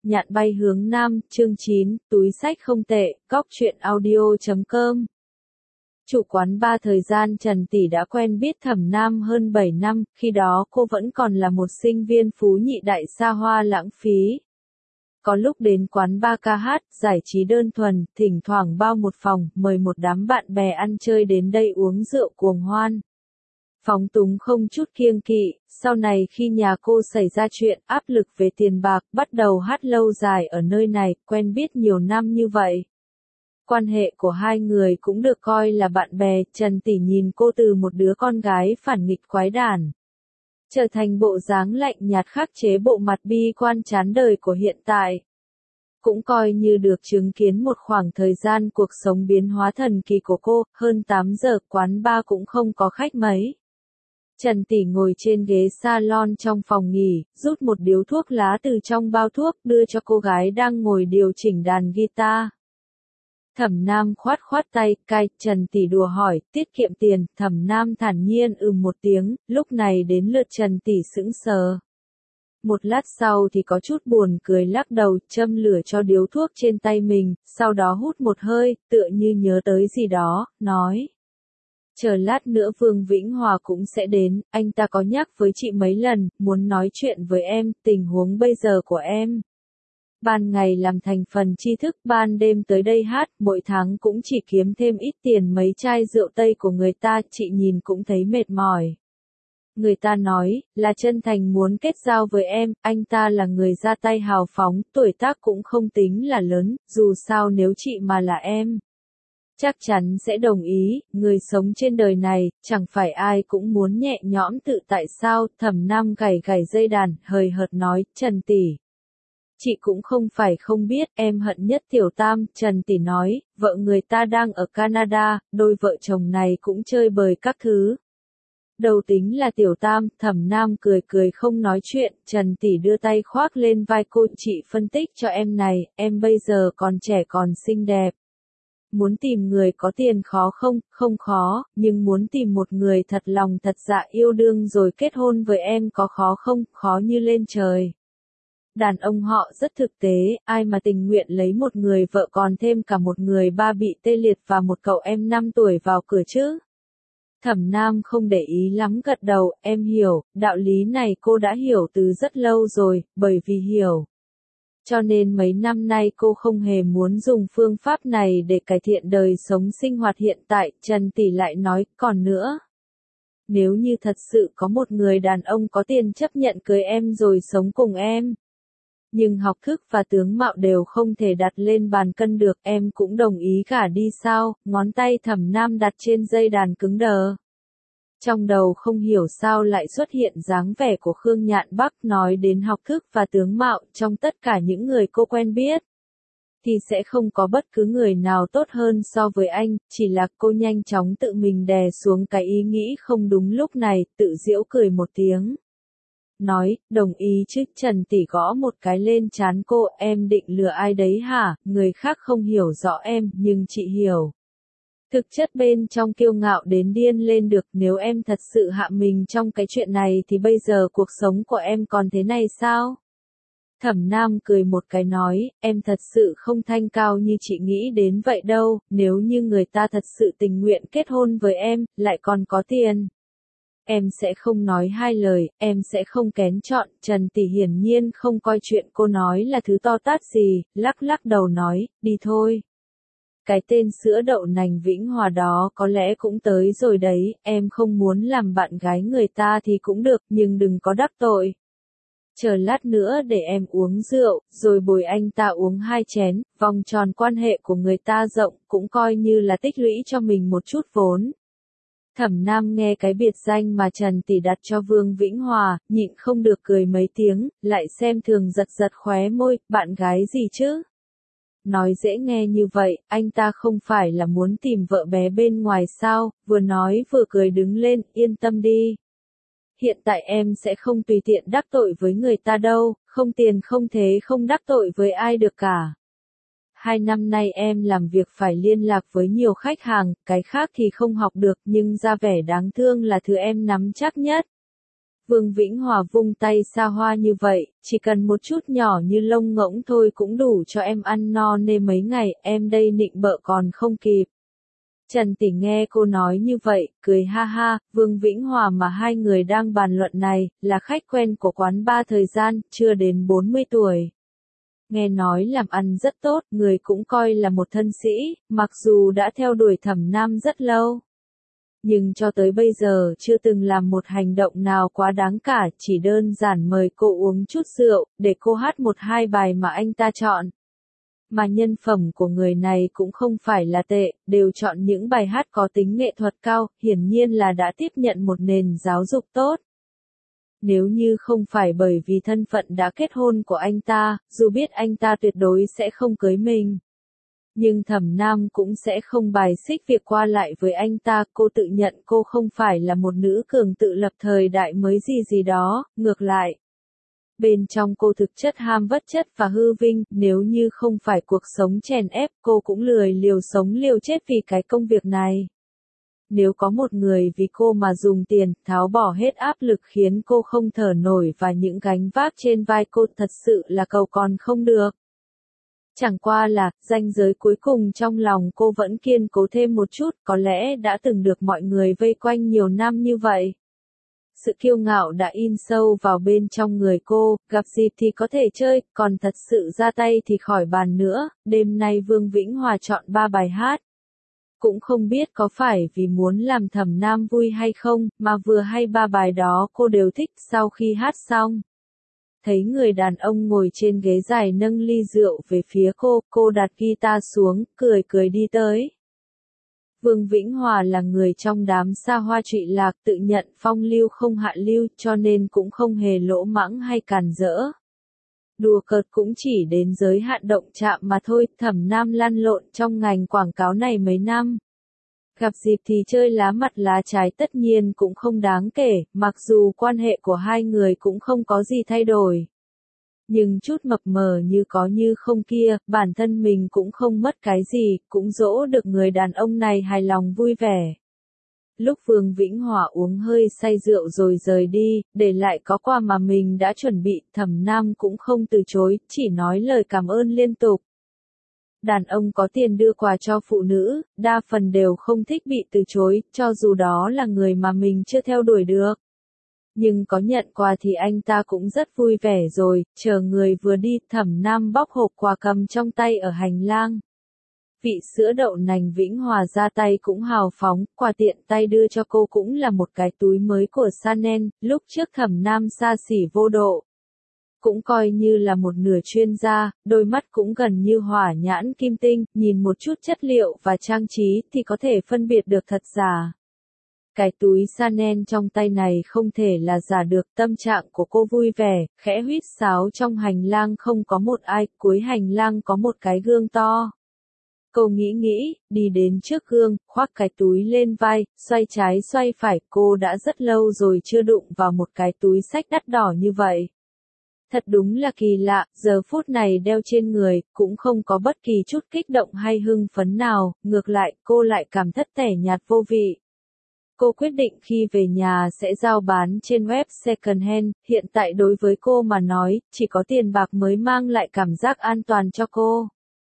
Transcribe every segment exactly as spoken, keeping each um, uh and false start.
Nhạn bay hướng nam, chương chín, túi xách không tệ, cóc truyện audio chấm com. Chủ quán ba thời gian Trần Tỷ đã quen biết Thẩm Nam hơn bảy năm, khi đó cô vẫn còn là một sinh viên phú nhị đại xa hoa lãng phí. Có lúc đến quán ba ca hát, giải trí đơn thuần, thỉnh thoảng bao một phòng, mời một đám bạn bè ăn chơi đến đây uống rượu cuồng hoan. Phóng túng không chút kiêng kỵ, sau này khi nhà cô xảy ra chuyện, áp lực về tiền bạc, bắt đầu hát lâu dài ở nơi này, quen biết nhiều năm như vậy. Quan hệ của hai người cũng được coi là bạn bè, Trần Tỷ nhìn cô từ một đứa con gái phản nghịch quái đản, trở thành bộ dáng lạnh nhạt khắc chế bộ mặt bi quan chán đời của hiện tại. Cũng coi như được chứng kiến một khoảng thời gian cuộc sống biến hóa thần kỳ của cô, hơn tám giờ quán bar cũng không có khách mấy. Trần Tỷ ngồi trên ghế salon trong phòng nghỉ, rút một điếu thuốc lá từ trong bao thuốc đưa cho cô gái đang ngồi điều chỉnh đàn guitar. Thẩm Nam khoát khoát tay, cai, Trần Tỷ đùa hỏi, tiết kiệm tiền, Thẩm Nam thản nhiên ừ một tiếng, lúc này đến lượt Trần Tỷ sững sờ. Một lát sau thì có chút buồn cười lắc đầu, châm lửa cho điếu thuốc trên tay mình, sau đó hút một hơi, tựa như nhớ tới gì đó, nói. Chờ lát nữa Vương Vĩnh Hòa cũng sẽ đến, anh ta có nhắc với chị mấy lần, muốn nói chuyện với em, tình huống bây giờ của em. Ban ngày làm thành phần tri thức, ban đêm tới đây hát, mỗi tháng cũng chỉ kiếm thêm ít tiền mấy chai rượu Tây của người ta, chị nhìn cũng thấy mệt mỏi. Người ta nói, là chân thành muốn kết giao với em, anh ta là người ra tay hào phóng, tuổi tác cũng không tính là lớn, dù sao nếu chị mà là em. Chắc chắn sẽ đồng ý, người sống trên đời này, chẳng phải ai cũng muốn nhẹ nhõm tự tại sao, Thẩm Nam gảy gảy dây đàn, hời hợt nói, Trần Tỷ. Chị cũng không phải không biết, em hận nhất Tiểu Tam, Trần Tỷ nói, vợ người ta đang ở Canada, đôi vợ chồng này cũng chơi bời các thứ. Đầu tính là Tiểu Tam, Thẩm Nam cười cười không nói chuyện, Trần Tỷ đưa tay khoác lên vai cô, chị phân tích cho em này, em bây giờ còn trẻ còn xinh đẹp. Muốn tìm người có tiền khó không, không khó, nhưng muốn tìm một người thật lòng thật dạ yêu đương rồi kết hôn với em có khó không, khó như lên trời. Đàn ông họ rất thực tế, ai mà tình nguyện lấy một người vợ còn thêm cả một người ba bị tê liệt và một cậu em năm tuổi vào cửa chứ. Thẩm Nam không để ý lắm gật đầu, em hiểu, đạo lý này cô đã hiểu từ rất lâu rồi, bởi vì hiểu. Cho nên mấy năm nay cô không hề muốn dùng phương pháp này để cải thiện đời sống sinh hoạt hiện tại, Trần Tỷ lại nói, còn nữa. Nếu như thật sự có một người đàn ông có tiền chấp nhận cưới em rồi sống cùng em. Nhưng học thức và tướng mạo đều không thể đặt lên bàn cân được, em cũng đồng ý cả đi sao, ngón tay Thẩm Nam đặt trên dây đàn cứng đờ. Trong đầu không hiểu sao lại xuất hiện dáng vẻ của Khương Nhạn Bắc nói đến học thức và tướng mạo trong tất cả những người cô quen biết. Thì sẽ không có bất cứ người nào tốt hơn so với anh, chỉ là cô nhanh chóng tự mình đè xuống cái ý nghĩ không đúng lúc này, tự giễu cười một tiếng. Nói, đồng ý chứ, Trần Tỷ gõ một cái lên trán cô, em định lừa ai đấy hả, người khác không hiểu rõ em, nhưng chị hiểu. Thực chất bên trong kiêu ngạo đến điên lên được, nếu em thật sự hạ mình trong cái chuyện này thì bây giờ cuộc sống của em còn thế này sao? Thẩm Nam cười một cái nói, em thật sự không thanh cao như chị nghĩ đến vậy đâu, nếu như người ta thật sự tình nguyện kết hôn với em, lại còn có tiền. Em sẽ không nói hai lời, em sẽ không kén chọn, Trần Tỷ hiển nhiên không coi chuyện cô nói là thứ to tát gì, lắc lắc đầu nói, đi thôi. Cái tên sữa đậu nành Vĩnh Hòa đó có lẽ cũng tới rồi đấy, em không muốn làm bạn gái người ta thì cũng được, nhưng đừng có đắc tội. Chờ lát nữa để em uống rượu, rồi bồi anh ta uống hai chén, vòng tròn quan hệ của người ta rộng, cũng coi như là tích lũy cho mình một chút vốn. Thẩm Nam nghe cái biệt danh mà Trần Tỷ đặt cho Vương Vĩnh Hòa, nhịn không được cười mấy tiếng, lại xem thường giật giật khóe môi, bạn gái gì chứ? Nói dễ nghe như vậy, anh ta không phải là muốn tìm vợ bé bên ngoài sao, vừa nói vừa cười đứng lên, yên tâm đi. Hiện tại em sẽ không tùy tiện đắc tội với người ta đâu, không tiền không thế không đắc tội với ai được cả. Hai năm nay em làm việc phải liên lạc với nhiều khách hàng, cái khác thì không học được nhưng ra vẻ đáng thương là thứ em nắm chắc nhất. Vương Vĩnh Hòa vung tay xa hoa như vậy, chỉ cần một chút nhỏ như lông ngỗng thôi cũng đủ cho em ăn no nê mấy ngày, em đây nịnh bợ còn không kịp. Trần Tỷ nghe cô nói như vậy, cười ha ha, Vương Vĩnh Hòa mà hai người đang bàn luận này, là khách quen của quán bar thời gian, chưa đến bốn mươi tuổi. Nghe nói làm ăn rất tốt, người cũng coi là một thân sĩ, mặc dù đã theo đuổi Thẩm Nam rất lâu. Nhưng cho tới bây giờ chưa từng làm một hành động nào quá đáng cả, chỉ đơn giản mời cô uống chút rượu, để cô hát một hai bài mà anh ta chọn. Mà nhân phẩm của người này cũng không phải là tệ, đều chọn những bài hát có tính nghệ thuật cao, hiển nhiên là đã tiếp nhận một nền giáo dục tốt. Nếu như không phải bởi vì thân phận đã kết hôn của anh ta, dù biết anh ta tuyệt đối sẽ không cưới mình. Nhưng Thẩm Nam cũng sẽ không bài xích việc qua lại với anh ta, cô tự nhận cô không phải là một nữ cường tự lập thời đại mới gì gì đó, ngược lại. Bên trong cô thực chất ham vật chất và hư vinh, nếu như không phải cuộc sống chèn ép cô cũng lười liều sống liều chết vì cái công việc này. Nếu có một người vì cô mà dùng tiền, tháo bỏ hết áp lực khiến cô không thở nổi và những gánh vác trên vai cô thật sự là cầu còn không được. Chẳng qua là, ranh giới cuối cùng trong lòng cô vẫn kiên cố thêm một chút, có lẽ đã từng được mọi người vây quanh nhiều năm như vậy. Sự kiêu ngạo đã in sâu vào bên trong người cô, gặp dịp thì có thể chơi, còn thật sự ra tay thì khỏi bàn nữa, đêm nay Vương Vĩnh Hòa chọn ba bài hát. Cũng không biết có phải vì muốn làm Thẩm Nam vui hay không, mà vừa hay ba bài đó cô đều thích. Sau khi hát xong, thấy người đàn ông ngồi trên ghế dài nâng ly rượu về phía cô, cô đặt guitar xuống, cười cười đi tới. Vương Vĩnh Hòa là người trong đám xa hoa trụy lạc, tự nhận phong lưu không hạ lưu, cho nên cũng không hề lỗ mãng hay càn rỡ. Đùa cợt cũng chỉ đến giới hạn động chạm mà thôi. Thẩm Nam lăn lộn trong ngành quảng cáo này mấy năm. Gặp dịp thì chơi lá mặt lá trái tất nhiên cũng không đáng kể, mặc dù quan hệ của hai người cũng không có gì thay đổi. Nhưng chút mập mờ như có như không kia, bản thân mình cũng không mất cái gì, cũng dỗ được người đàn ông này hài lòng vui vẻ. Lúc Vương Vĩnh Hòa uống hơi say rượu rồi rời đi, để lại có quà mà mình đã chuẩn bị, Thẩm Nam cũng không từ chối, chỉ nói lời cảm ơn liên tục. Đàn ông có tiền đưa quà cho phụ nữ, đa phần đều không thích bị từ chối, cho dù đó là người mà mình chưa theo đuổi được. Nhưng có nhận quà thì anh ta cũng rất vui vẻ rồi, chờ người vừa đi, Thẩm Nam bóc hộp quà cầm trong tay ở hành lang. Vị sữa đậu nành Vĩnh Hòa ra tay cũng hào phóng, quà tiện tay đưa cho cô cũng là một cái túi mới của Chanel, lúc trước Thẩm Nam xa xỉ vô độ. Cũng coi như là một nửa chuyên gia, đôi mắt cũng gần như hỏa nhãn kim tinh, nhìn một chút chất liệu và trang trí thì có thể phân biệt được thật giả. Cái túi Chanel trong tay này không thể là giả được, tâm trạng của cô vui vẻ, khẽ huýt sáo trong hành lang không có một ai, cuối hành lang có một cái gương to. Cô nghĩ nghĩ, đi đến trước gương, khoác cái túi lên vai, xoay trái xoay phải, cô đã rất lâu rồi chưa đụng vào một cái túi xách đắt đỏ như vậy. Thật đúng là kỳ lạ, giờ phút này đeo trên người, cũng không có bất kỳ chút kích động hay hưng phấn nào, ngược lại, cô lại cảm thất tẻ nhạt vô vị. Cô quyết định khi về nhà sẽ giao bán trên web second hand, hiện tại đối với cô mà nói, chỉ có tiền bạc mới mang lại cảm giác an toàn cho cô.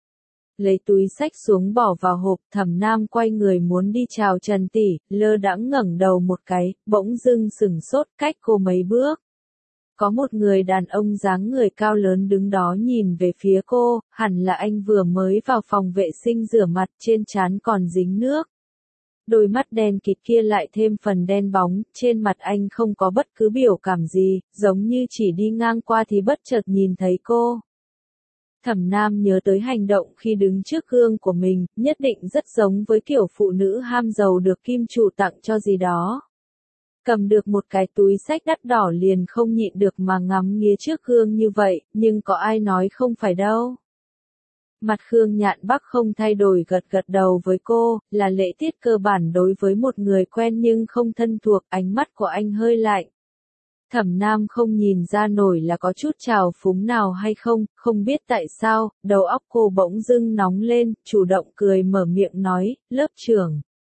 Lấy túi xách xuống bỏ vào hộp, Thẩm Nam quay người muốn đi chào Trần Tỷ, lơ đãng ngẩng đầu một cái, bỗng dưng sửng sốt cách cô mấy bước. Có một người đàn ông dáng người cao lớn đứng đó nhìn về phía cô, hẳn là anh vừa mới vào phòng vệ sinh rửa mặt, trên trán còn dính nước. Đôi mắt đen kịt kia lại thêm phần đen bóng, trên mặt anh không có bất cứ biểu cảm gì, giống như chỉ đi ngang qua thì bất chợt nhìn thấy cô. Thẩm Nam nhớ tới hành động khi đứng trước gương của mình, nhất định rất giống với kiểu phụ nữ ham giàu được kim chủ tặng cho gì đó. Cầm được một cái túi xách đắt đỏ liền không nhịn được mà ngắm nghía trước gương như vậy, nhưng có ai nói không phải đâu. Mặt Khương Nhạn Bắc không thay đổi gật gật đầu với cô, là lễ tiết cơ bản đối với một người quen nhưng không thân thuộc, ánh mắt của anh hơi lạnh. Thẩm Nam không nhìn ra nổi là có chút trào phúng nào hay không, không biết tại sao, đầu óc cô bỗng dưng nóng lên, chủ động cười mở miệng nói, lớp trưởng.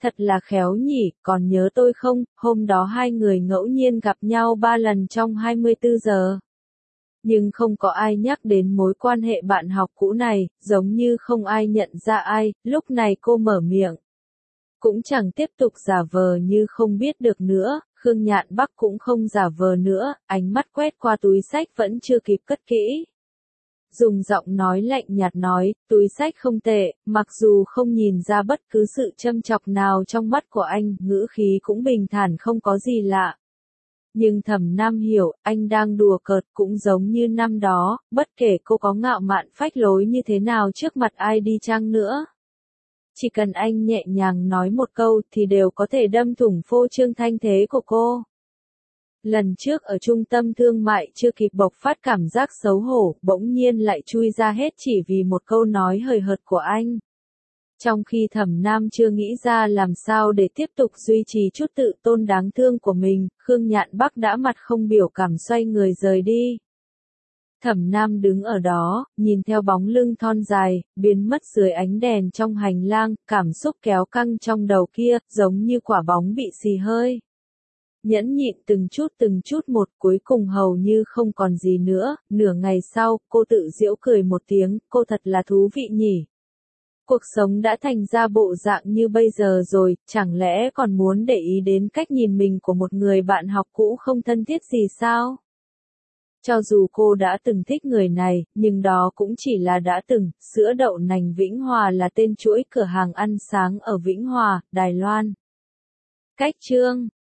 Thật là khéo nhỉ, còn nhớ tôi không, hôm đó hai người ngẫu nhiên gặp nhau ba lần trong hai mươi tư giờ. Nhưng không có ai nhắc đến mối quan hệ bạn học cũ này, giống như không ai nhận ra ai, lúc này cô mở miệng. Cũng chẳng tiếp tục giả vờ như không biết được nữa, Khương Nhạn Bắc cũng không giả vờ nữa, ánh mắt quét qua túi sách vẫn chưa kịp cất kỹ. Dùng giọng nói lạnh nhạt nói, túi sách không tệ, mặc dù không nhìn ra bất cứ sự châm chọc nào trong mắt của anh, ngữ khí cũng bình thản không có gì lạ. Nhưng Thẩm Nam hiểu, anh đang đùa cợt cũng giống như năm đó, bất kể cô có ngạo mạn phách lối như thế nào trước mặt ai đi chăng nữa. Chỉ cần anh nhẹ nhàng nói một câu thì đều có thể đâm thủng phô trương thanh thế của cô. Lần trước ở trung tâm thương mại chưa kịp bộc phát cảm giác xấu hổ, bỗng nhiên lại chui ra hết chỉ vì một câu nói hời hợt của anh. Trong khi Thẩm Nam chưa nghĩ ra làm sao để tiếp tục duy trì chút tự tôn đáng thương của mình, Khương Nhạn Bắc đã mặt không biểu cảm xoay người rời đi. Thẩm Nam đứng ở đó, nhìn theo bóng lưng thon dài, biến mất dưới ánh đèn trong hành lang, cảm xúc kéo căng trong đầu kia, giống như quả bóng bị xì hơi. Nhẫn nhịn từng chút từng chút một, cuối cùng hầu như không còn gì nữa, nửa ngày sau, cô tự giễu cười một tiếng, cô thật là thú vị nhỉ. Cuộc sống đã thành ra bộ dạng như bây giờ rồi, chẳng lẽ còn muốn để ý đến cách nhìn mình của một người bạn học cũ không thân thiết gì sao? Cho dù cô đã từng thích người này, nhưng đó cũng chỉ là đã từng, sữa đậu nành Vĩnh Hòa là tên chuỗi cửa hàng ăn sáng ở Vĩnh Hòa, Đài Loan. Cách chương